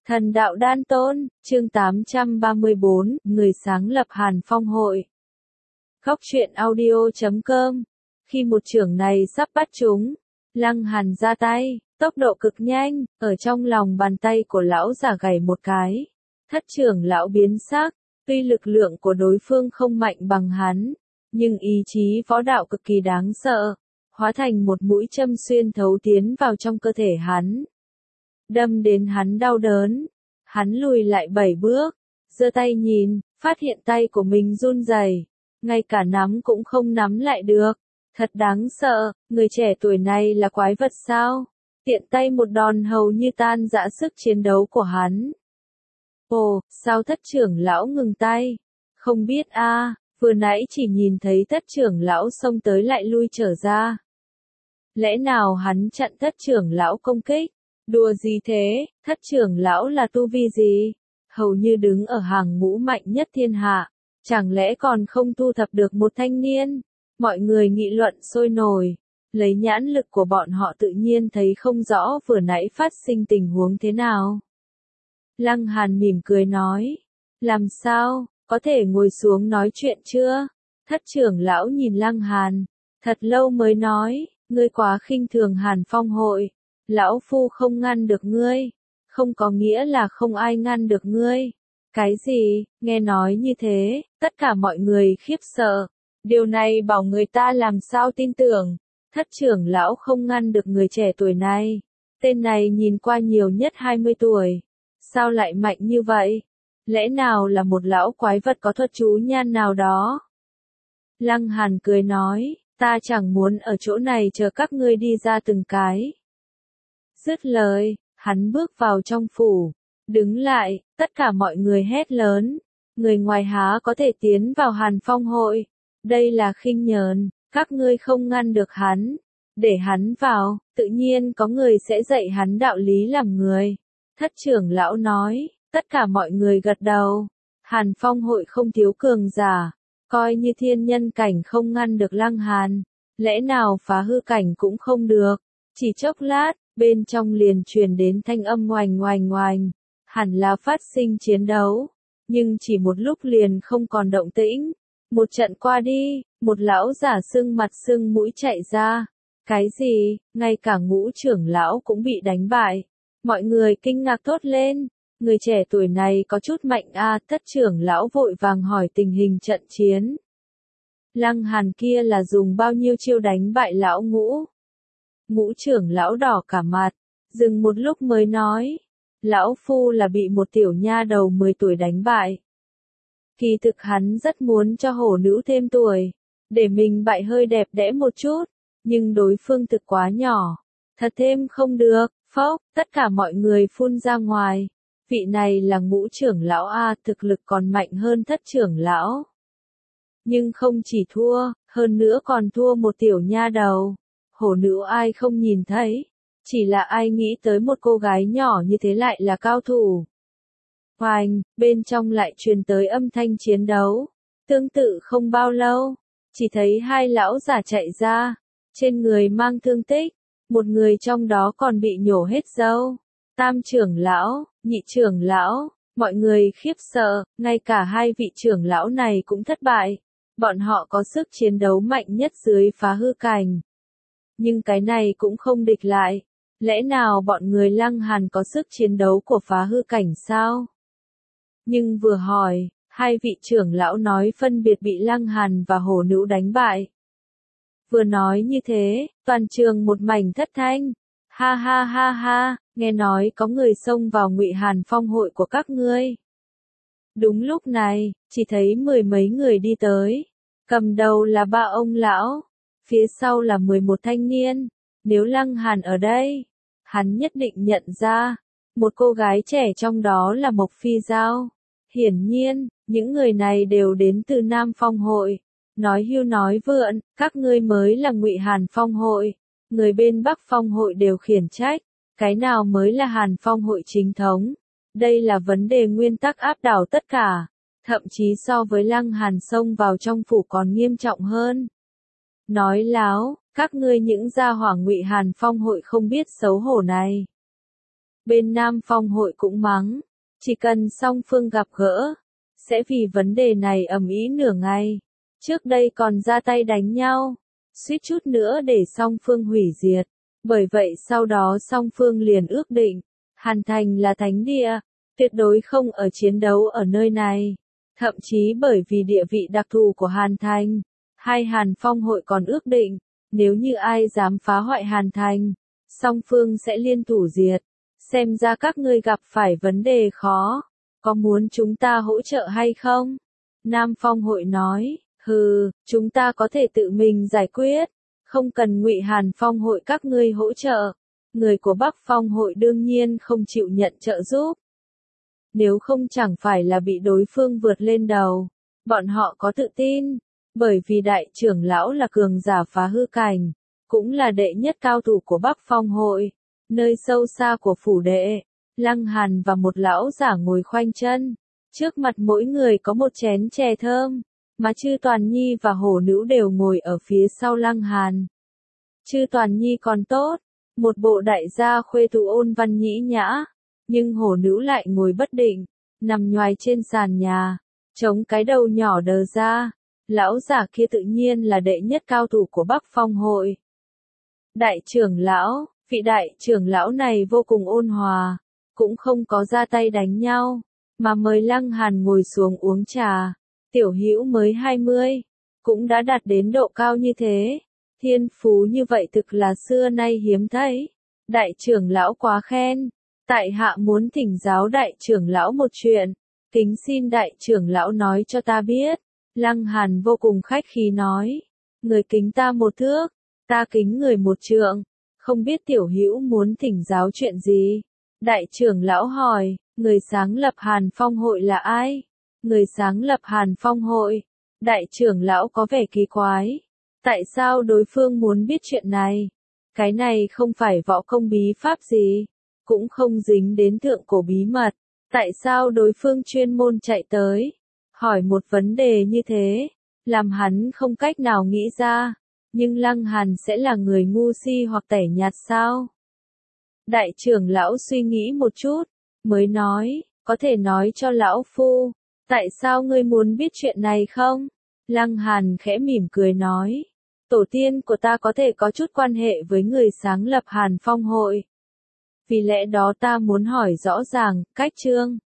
Thần đạo đan tôn, chương 834, người sáng lập Hàn Phong hội. Góc truyện audio.com. Khi một chưởng này sắp bắt chúng, Lăng Hàn ra tay, tốc độ cực nhanh, ở trong lòng bàn tay của lão giả gảy một cái. Thất trưởng lão biến sắc, tuy lực lượng của đối phương không mạnh bằng hắn, nhưng ý chí võ đạo cực kỳ đáng sợ, hóa thành một mũi châm xuyên thấu tiến vào trong cơ thể hắn. Đâm đến hắn đau đớn, hắn lùi lại 7 bước, giơ tay nhìn, phát hiện tay của mình run rẩy, ngay cả nắm cũng không nắm lại được. Thật đáng sợ, người trẻ tuổi này là quái vật sao? Tiện tay một đòn hầu như tan rã sức chiến đấu của hắn. Ồ, sao thất trưởng lão ngừng tay? Không biết a, vừa nãy chỉ nhìn thấy thất trưởng lão xông tới lại lui trở ra. Lẽ nào hắn chặn thất trưởng lão công kích? Đùa gì thế, thất trưởng lão là tu vi gì? Hầu như đứng ở hàng ngũ mạnh nhất thiên hạ, chẳng lẽ còn không thu thập được một thanh niên? Mọi người nghị luận sôi nổi, lấy nhãn lực của bọn họ tự nhiên thấy không rõ vừa nãy phát sinh tình huống thế nào. Lăng Hàn mỉm cười nói, làm sao, có thể ngồi xuống nói chuyện chưa? Thất trưởng lão nhìn Lăng Hàn, thật lâu mới nói, ngươi quá khinh thường Hàn Phong hội. Lão Phu không ngăn được ngươi, không có nghĩa là không ai ngăn được ngươi. Cái gì, nghe nói như thế, tất cả mọi người khiếp sợ. Điều này bảo người ta làm sao tin tưởng. Thất trưởng lão không ngăn được người trẻ tuổi này. Tên này nhìn qua nhiều nhất 20 tuổi. Sao lại mạnh như vậy? Lẽ nào là một lão quái vật có thuật chú nhan nào đó? Lăng Hàn cười nói, ta chẳng muốn ở chỗ này chờ các ngươi đi ra từng cái. Dứt lời, hắn bước vào trong phủ, đứng lại, tất cả mọi người hét lớn, người ngoài há có thể tiến vào Hàn Phong hội, đây là khinh nhờn, các ngươi không ngăn được hắn, để hắn vào, tự nhiên có người sẽ dạy hắn đạo lý làm người. Thất trưởng lão nói, tất cả mọi người gật đầu, Hàn Phong hội không thiếu cường giả, coi như thiên nhân cảnh không ngăn được Lăng Hàn, lẽ nào phá hư cảnh cũng không được, chỉ chốc lát. Bên trong liền truyền đến thanh âm oành oành oành, hẳn là phát sinh chiến đấu, nhưng chỉ một lúc liền không còn động tĩnh. Một trận qua đi, một lão giả sưng mặt sưng mũi chạy ra. Cái gì, ngay cả ngũ trưởng lão cũng bị đánh bại. Mọi người kinh ngạc thốt lên, người trẻ tuổi này có chút mạnh a. Thất trưởng lão vội vàng hỏi tình hình trận chiến. Lăng Hàn kia là dùng bao nhiêu chiêu đánh bại lão ngũ? Ngũ trưởng lão đỏ cả mặt, dừng một lúc mới nói, lão Phu là bị một tiểu nha đầu 10 tuổi đánh bại. Kỳ thực hắn rất muốn cho hổ nữ thêm tuổi, để mình bại hơi đẹp đẽ một chút, nhưng đối phương thực quá nhỏ, thật thêm không được, phốc, tất cả mọi người phun ra ngoài. Vị này là ngũ trưởng lão a, thực lực còn mạnh hơn thất trưởng lão. Nhưng không chỉ thua, hơn nữa còn thua một tiểu nha đầu. Hổ nữ ai không nhìn thấy, chỉ là ai nghĩ tới một cô gái nhỏ như thế lại là cao thủ. Hoành, bên trong lại truyền tới âm thanh chiến đấu. Tương tự không bao lâu, chỉ thấy hai lão giả chạy ra, trên người mang thương tích, một người trong đó còn bị nhổ hết râu. Tam trưởng lão, nhị trưởng lão, mọi người khiếp sợ, ngay cả hai vị trưởng lão này cũng thất bại. Bọn họ có sức chiến đấu mạnh nhất dưới phá hư cảnh. Nhưng cái này cũng không địch lại. Lẽ nào bọn người Lăng Hàn có sức chiến đấu của phá hư cảnh sao? Nhưng vừa hỏi, hai vị trưởng lão nói phân biệt bị Lăng Hàn và hổ nữ đánh bại. Vừa nói như thế, toàn trường một mảnh thất thanh. Ha ha ha ha, nghe nói có người xông vào Ngụy Hàn Phong hội của các ngươi. Đúng lúc này, chỉ thấy 10 mấy người đi tới. Cầm đầu là 3 ông lão. Phía sau là 11 thanh niên, nếu Lăng Hàn ở đây, hắn nhất định nhận ra, một cô gái trẻ trong đó là Mộc Phi Giao. Hiển nhiên, những người này đều đến từ Nam Phong hội. Nói hưu nói vượn, các ngươi mới là Ngụy Hàn Phong hội, người bên Bắc Phong hội đều khiển trách, cái nào mới là Hàn Phong hội chính thống. Đây là vấn đề nguyên tắc áp đảo tất cả, thậm chí so với Lăng Hàn xông vào trong phủ còn nghiêm trọng hơn. Nói láo, các ngươi những gia hỏa Ngụy Hàn Phong hội không biết xấu hổ này. Bên Nam Phong hội cũng mắng, chỉ cần song phương gặp gỡ, sẽ vì vấn đề này ầm ĩ nửa ngày. Trước đây còn ra tay đánh nhau, suýt chút nữa để song phương hủy diệt. Bởi vậy sau đó song phương liền ước định, Hàn Thành là thánh địa, tuyệt đối không ở chiến đấu ở nơi này. Thậm chí bởi vì địa vị đặc thù của Hàn Thành, hai Hàn Phong hội còn ước định, nếu như ai dám phá hoại Hàn Thành, song phương sẽ liên thủ diệt. Xem ra các ngươi gặp phải vấn đề khó, có muốn chúng ta hỗ trợ hay không? Nam Phong hội nói, hừ, chúng ta có thể tự mình giải quyết, không cần Ngụy Hàn Phong hội các ngươi hỗ trợ. Người của Bắc Phong hội đương nhiên không chịu nhận trợ giúp. Nếu không chẳng phải là bị đối phương vượt lên đầu. Bọn họ có tự tin, bởi vì đại trưởng lão là cường giả phá hư cảnh, cũng là đệ nhất cao thủ của Bắc Phong hội. Nơi sâu xa của phủ đệ, Lăng Hàn và một lão giả ngồi khoanh chân. Trước mặt mỗi người có một chén chè thơm, mà Chư Toàn Nhi và Hổ Nữ đều ngồi ở phía sau Lăng Hàn. Chư Toàn Nhi còn tốt, một bộ đại gia khuê thủ ôn văn nhĩ nhã, nhưng Hổ Nữ lại ngồi bất định, nằm nhoài trên sàn nhà, chống cái đầu nhỏ đờ ra. Lão giả kia tự nhiên là đệ nhất cao thủ của Bắc Phong hội. Đại trưởng lão, vị đại trưởng lão này vô cùng ôn hòa, cũng không có ra tay đánh nhau, mà mời Lăng Hàn ngồi xuống uống trà. Tiểu Hữu mới 20, cũng đã đạt đến độ cao như thế, thiên phú như vậy thực là xưa nay hiếm thấy. Đại trưởng lão quá khen, tại hạ muốn thỉnh giáo đại trưởng lão một chuyện, kính xin đại trưởng lão nói cho ta biết. Lăng Hàn vô cùng khách khí nói, người kính ta một thước, ta kính người một trượng, không biết tiểu hữu muốn thỉnh giáo chuyện gì? Đại trưởng lão hỏi, người sáng lập Hàn Phong hội là ai? Người sáng lập Hàn Phong hội? Đại trưởng lão có vẻ kỳ quái. Tại sao đối phương muốn biết chuyện này? Cái này không phải võ công bí pháp gì, cũng không dính đến thượng cổ bí mật. Tại sao đối phương chuyên môn chạy tới, hỏi một vấn đề như thế, làm hắn không cách nào nghĩ ra, nhưng Lăng Hàn sẽ là người ngu si hoặc tẻ nhạt sao? Đại trưởng lão suy nghĩ một chút, mới nói, có thể nói cho lão phu, tại sao ngươi muốn biết chuyện này không? Lăng Hàn khẽ mỉm cười nói, tổ tiên của ta có thể có chút quan hệ với người sáng lập Hàn Phong hội. Vì lẽ đó ta muốn hỏi rõ ràng, cách chương